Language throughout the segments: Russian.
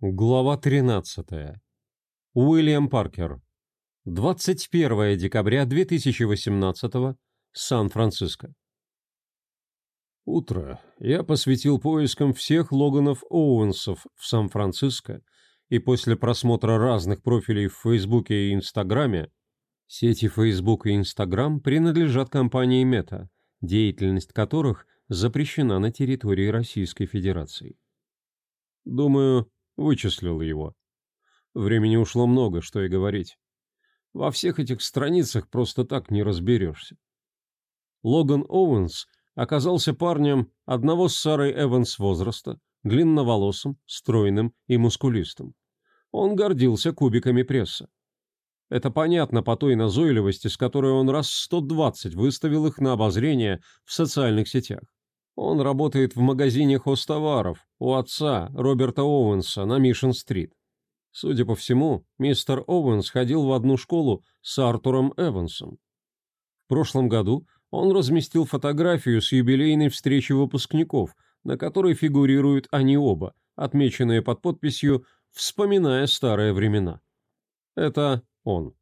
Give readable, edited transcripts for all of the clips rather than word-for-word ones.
Глава 13. Уильям Паркер. 21 декабря 2018. Сан-Франциско. Утро я посвятил поискам всех Логанов Оуэнсов в Сан-Франциско, и после просмотра разных профилей в Фейсбуке и Инстаграме, сети Facebook и Инстаграм принадлежат компании Мета, деятельность которых запрещена на территории Российской Федерации. Думаю, вычислил его. Времени ушло много, что и говорить. Во всех этих страницах просто так не разберешься. Логан Оуэнс оказался парнем одного с Сарой Эванс возраста, длинноволосым, стройным и мускулистым. Он гордился кубиками пресса. Это понятно по той назойливости, с которой он раз 120 выставил их на обозрение в социальных сетях. Он работает в магазине хозтоваров у отца Роберта Оуэнса на Мишн-стрит. Судя по всему, мистер Оуэнс ходил в одну школу с Артуром Эвансом. В прошлом году он разместил фотографию с юбилейной встречи выпускников, на которой фигурируют они оба, отмеченные под подписью «Вспоминая старые времена». Это он.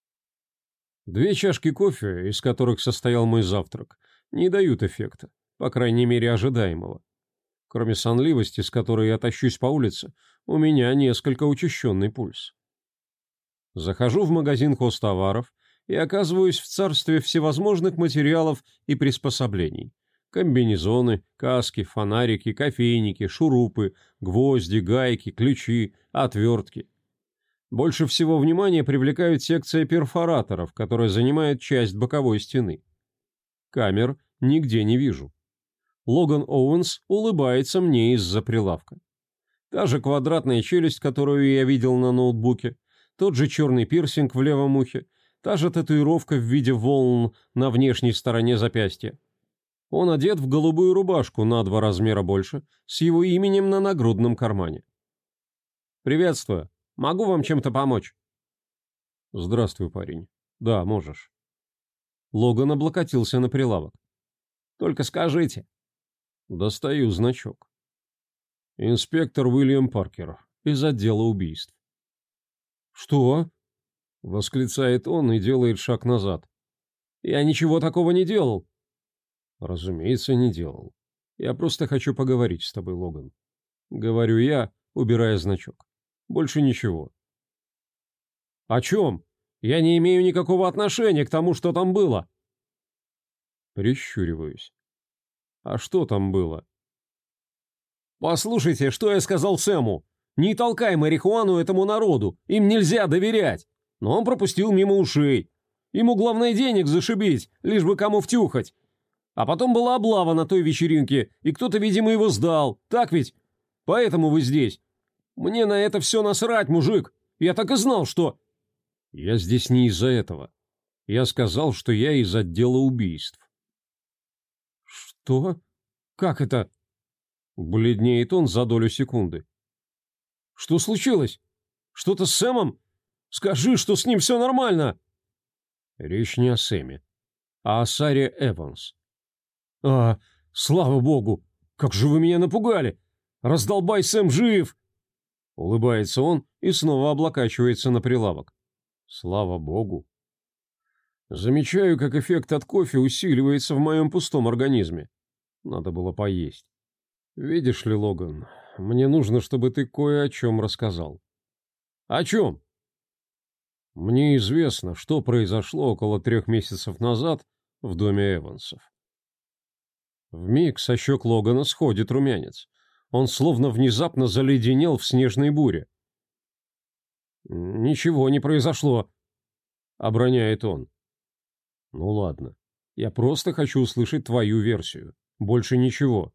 2 чашки кофе, из которых состоял мой завтрак, не дают эффекта, по крайней мере ожидаемого. Кроме сонливости, с которой я тащусь по улице, у меня несколько учащенный пульс. Захожу в магазин хозтоваров и оказываюсь в царстве всевозможных материалов и приспособлений. Комбинезоны, каски, фонарики, кофейники, шурупы, гвозди, гайки, ключи, отвертки. Больше всего внимания привлекают секция перфораторов, которая занимает часть боковой стены. Камер нигде не вижу. Логан Оуэнс улыбается мне из-за прилавка. Та же квадратная челюсть, которую я видел на ноутбуке, тот же черный пирсинг в левом ухе, та же татуировка в виде волн на внешней стороне запястья. Он одет в голубую рубашку на 2 размера больше, с его именем на нагрудном кармане. «Приветствую. Могу вам чем-то помочь?» «Здравствуй, парень. Да, можешь». Логан облокотился на прилавок. «Только скажите». Достаю значок. Инспектор Уильям Паркер из отдела убийств. «Что?» — восклицает он и делает шаг назад. «Я ничего такого не делал». «Разумеется, не делал. Я просто хочу поговорить с тобой, Логан». Говорю я, убирая значок. Больше ничего. «О чем? Я не имею никакого отношения к тому, что там было». Прищуриваюсь. «А что там было?» «Послушайте, что я сказал Сэму. Не толкай марихуану этому народу, им нельзя доверять. Но он пропустил мимо ушей. Ему главное денег зашибить, лишь бы кому втюхать. А потом была облава на той вечеринке, и кто-то, видимо, его сдал. Так ведь? Поэтому вы здесь. Мне на это все насрать, мужик. Я так и знал, что...» «Я здесь не из-за этого. Я сказал, что я из отдела убийств». «Что? Как это?» Бледнеет он за долю секунды. «Что случилось? Что-то с Сэмом? Скажи, что с ним все нормально!» Речь не о Сэме, а о Саре Эванс. Слава богу! Как же вы меня напугали! Раздолбай, Сэм жив!» Улыбается он и снова облокачивается на прилавок. Слава богу. Замечаю, как эффект от кофе усиливается в моем пустом организме. Надо было поесть. Видишь ли, Логан, мне нужно, чтобы ты кое о чем рассказал. О чем? Мне известно, что произошло около 3 месяцев назад в доме Эвансов. Вмиг со щек Логана сходит румянец. Он словно внезапно заледенел в снежной буре. «Ничего не произошло», — оброняет он. «Ну ладно, я просто хочу услышать твою версию. Больше ничего».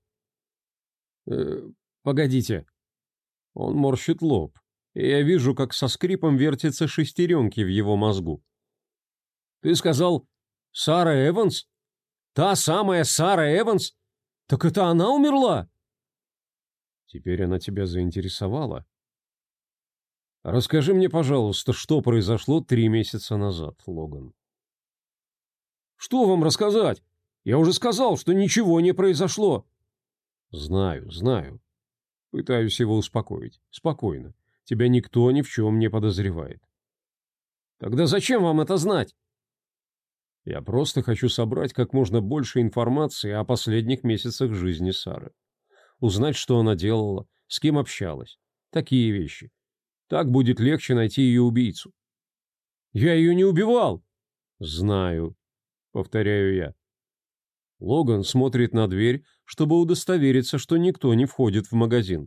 Погодите». Он морщит лоб, и я вижу, как со скрипом вертятся шестеренки в его мозгу. «Ты сказал, Сара Эванс? Та самая Сара Эванс? Так это она умерла?» «Теперь она тебя заинтересовала? Расскажи мне, пожалуйста, что произошло 3 месяца назад, Логан». «Что вам рассказать? Я уже сказал, что ничего не произошло». «Знаю, знаю. Пытаюсь его успокоить. Спокойно. Тебя никто ни в чем не подозревает. Тогда зачем вам это знать? Я просто хочу собрать как можно больше информации о последних месяцах жизни Сары. Узнать, что она делала, с кем общалась. Такие вещи. Так будет легче найти ее убийцу. Я ее не убивал. Знаю, повторяю я. Логан смотрит на дверь, чтобы удостовериться, что никто не входит в магазин.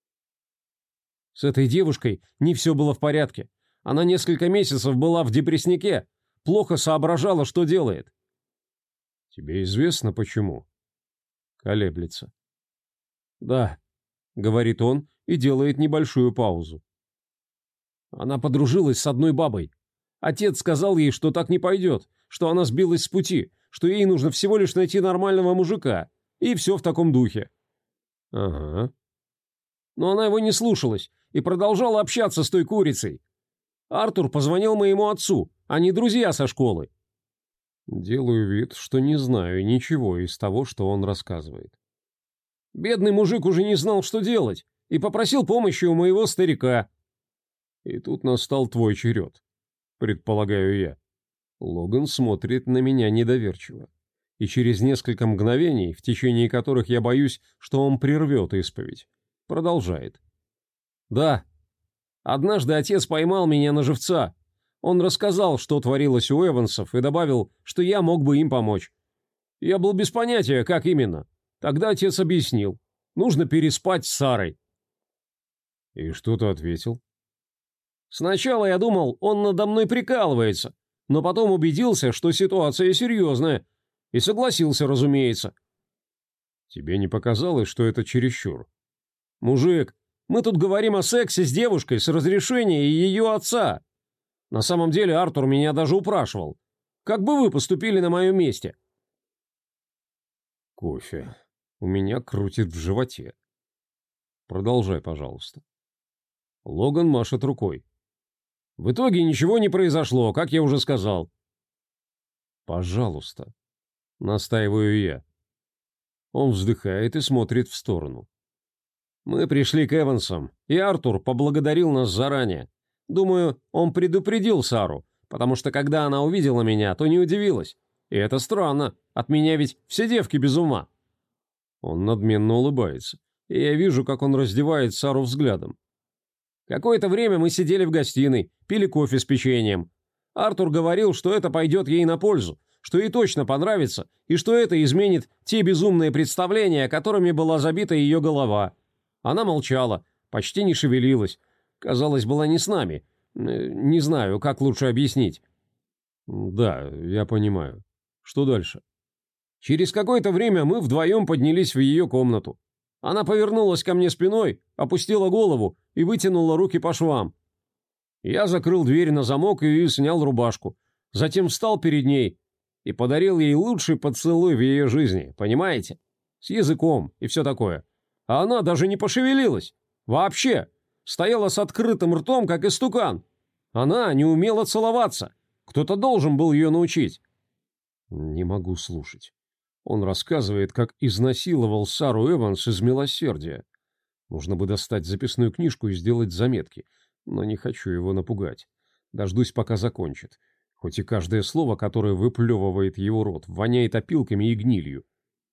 С этой девушкой не все было в порядке. Она несколько месяцев была в депрессняке. Плохо соображала, что делает. Тебе известно, почему? Колеблется. Да, говорит он и делает небольшую паузу. Она подружилась с одной бабой. Отец сказал ей, что так не пойдет, что она сбилась с пути, что ей нужно всего лишь найти нормального мужика. И все в таком духе. Ага. Но она его не слушалась и продолжала общаться с той курицей. Артур позвонил моему отцу, они друзья со школы. Делаю вид, что не знаю ничего из того, что он рассказывает. Бедный мужик уже не знал, что делать, и попросил помощи у моего старика. И тут настал твой черед, предполагаю я. Логан смотрит на меня недоверчиво. И через несколько мгновений, в течение которых я боюсь, что он прервет исповедь, продолжает. Да. Однажды отец поймал меня на живца. Он рассказал, что творилось у Эвансов, и добавил, что я мог бы им помочь. Я был без понятия, как именно. Тогда отец объяснил. Нужно переспать с Сарой. И что ты ответил? Сначала я думал, он надо мной прикалывается, но потом убедился, что ситуация серьезная, и согласился, разумеется. Тебе не показалось, что это чересчур? Мужик, мы тут говорим о сексе с девушкой с разрешения ее отца. На самом деле Артур меня даже упрашивал. Как бы вы поступили на моем месте? Кофе. У меня крутит в животе. Продолжай, пожалуйста. Логан машет рукой. В итоге ничего не произошло, как я уже сказал. Пожалуйста. Настаиваю я. Он вздыхает и смотрит в сторону. Мы пришли к Эвансам, и Артур поблагодарил нас заранее. Думаю, он предупредил Сару, потому что когда она увидела меня, то не удивилась. И это странно, от меня ведь все девки без ума. Он надменно улыбается, и я вижу, как он раздевает Сару взглядом. Какое-то время мы сидели в гостиной, пили кофе с печеньем. Артур говорил, что это пойдет ей на пользу, что ей точно понравится, и что это изменит те безумные представления, которыми была забита ее голова. Она молчала, почти не шевелилась. Казалось, была не с нами. Не знаю, как лучше объяснить. Да, я понимаю. Что дальше? Через какое-то время мы вдвоем поднялись в ее комнату. Она повернулась ко мне спиной, опустила голову и вытянула руки по швам. Я закрыл дверь на замок и снял рубашку. Затем встал перед ней и подарил ей лучший поцелуй в ее жизни, понимаете? С языком и все такое. А она даже не пошевелилась. Вообще. Стояла с открытым ртом, как истукан. Она не умела целоваться. Кто-то должен был ее научить. Не могу слушать. Он рассказывает, как изнасиловал Сару Эванс из милосердия. Нужно бы достать записную книжку и сделать заметки, но не хочу его напугать. Дождусь, пока закончит. Хоть и каждое слово, которое выплевывает его рот, воняет опилками и гнилью.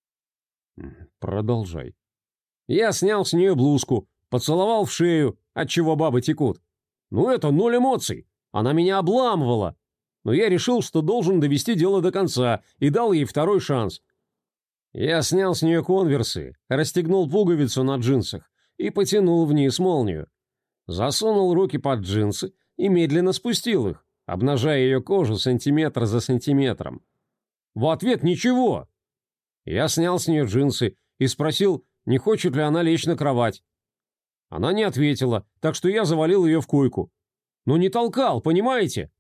Продолжай. Я снял с нее блузку, поцеловал в шею, отчего бабы текут. Ну это 0 эмоций. Она меня обламывала. Но я решил, что должен довести дело до конца, и дал ей второй шанс. Я снял с нее конверсы, расстегнул пуговицу на джинсах и потянул вниз молнию. Засунул руки под джинсы и медленно спустил их, обнажая ее кожу сантиметр за сантиметром. В ответ ничего. Я снял с нее джинсы и спросил, не хочет ли она лечь на кровать. Она не ответила, так что я завалил ее в койку. Но не толкал, понимаете?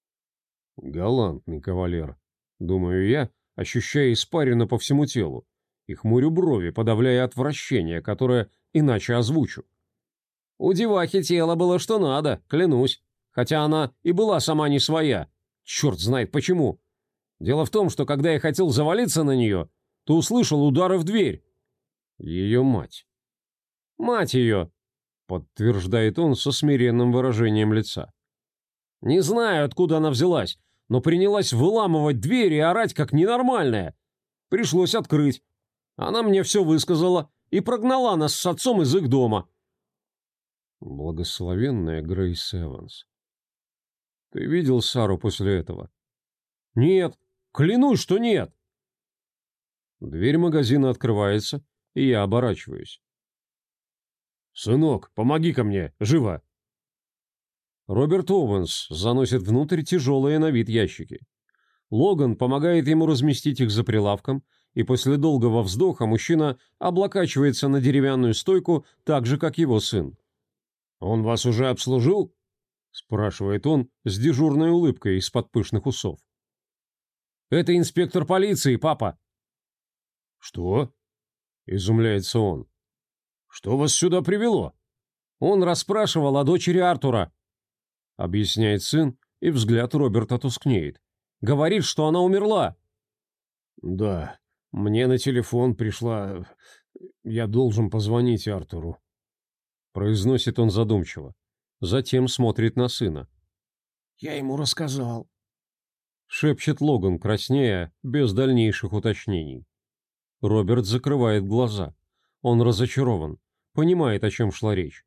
Галантный кавалер, думаю я, ощущая испарину по всему телу, и хмурю брови, подавляя отвращение, которое иначе озвучу. У девахи тело было что надо, клянусь, хотя она и была сама не своя. Черт знает почему. Дело в том, что когда я хотел завалиться на нее, то услышал удары в дверь. Ее мать. Мать ее, подтверждает он со смиренным выражением лица. Не знаю, откуда она взялась, но принялась выламывать двери и орать как ненормальная. Пришлось открыть. Она мне все высказала и прогнала нас с отцом из их дома. Благословенная Грейс Эванс. Ты видел Сару после этого? Нет, клянусь, что нет. Дверь магазина открывается, и я оборачиваюсь. «Сынок, помоги-ка мне, живо!» Роберт Оуэнс заносит внутрь тяжелые на вид ящики. Логан помогает ему разместить их за прилавком, и после долгого вздоха мужчина облокачивается на деревянную стойку так же, как его сын. «Он вас уже обслужил?» — спрашивает он с дежурной улыбкой из-под пышных усов. «Это инспектор полиции, папа». «Что?» — изумляется он. «Что вас сюда привело?» «Он расспрашивал о дочери Артура», — объясняет сын, и взгляд Роберта тускнеет. «Говорит, что она умерла». «Да, мне на телефон пришла... Я должен позвонить Артуру», — произносит он задумчиво. Затем смотрит на сына. «Я ему рассказал», — шепчет Логан, краснея, без дальнейших уточнений. Роберт закрывает глаза. Он разочарован, понимает, о чем шла речь.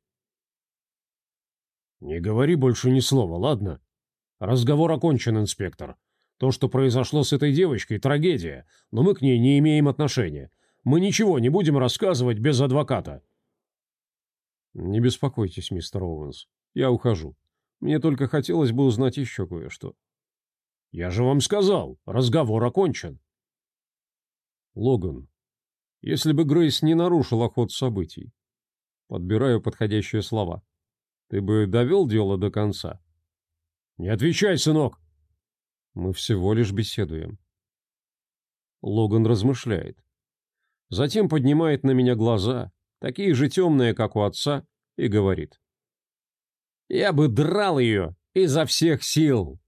«Не говори больше ни слова, ладно? Разговор окончен, инспектор. То, что произошло с этой девочкой, трагедия, но мы к ней не имеем отношения. Мы ничего не будем рассказывать без адвоката». «Не беспокойтесь, мистер Оуэнс. Я ухожу. Мне только хотелось бы узнать еще кое-что». «Я же вам сказал, разговор окончен». «Логан, если бы Грейс не нарушила ход событий, подбираю подходящие слова, ты бы довел дело до конца?» «Не отвечай, сынок!» «Мы всего лишь беседуем». Логан размышляет. Затем поднимает на меня глаза, такие же темные, как у отца, и говорит. «Я бы драл ее изо всех сил!»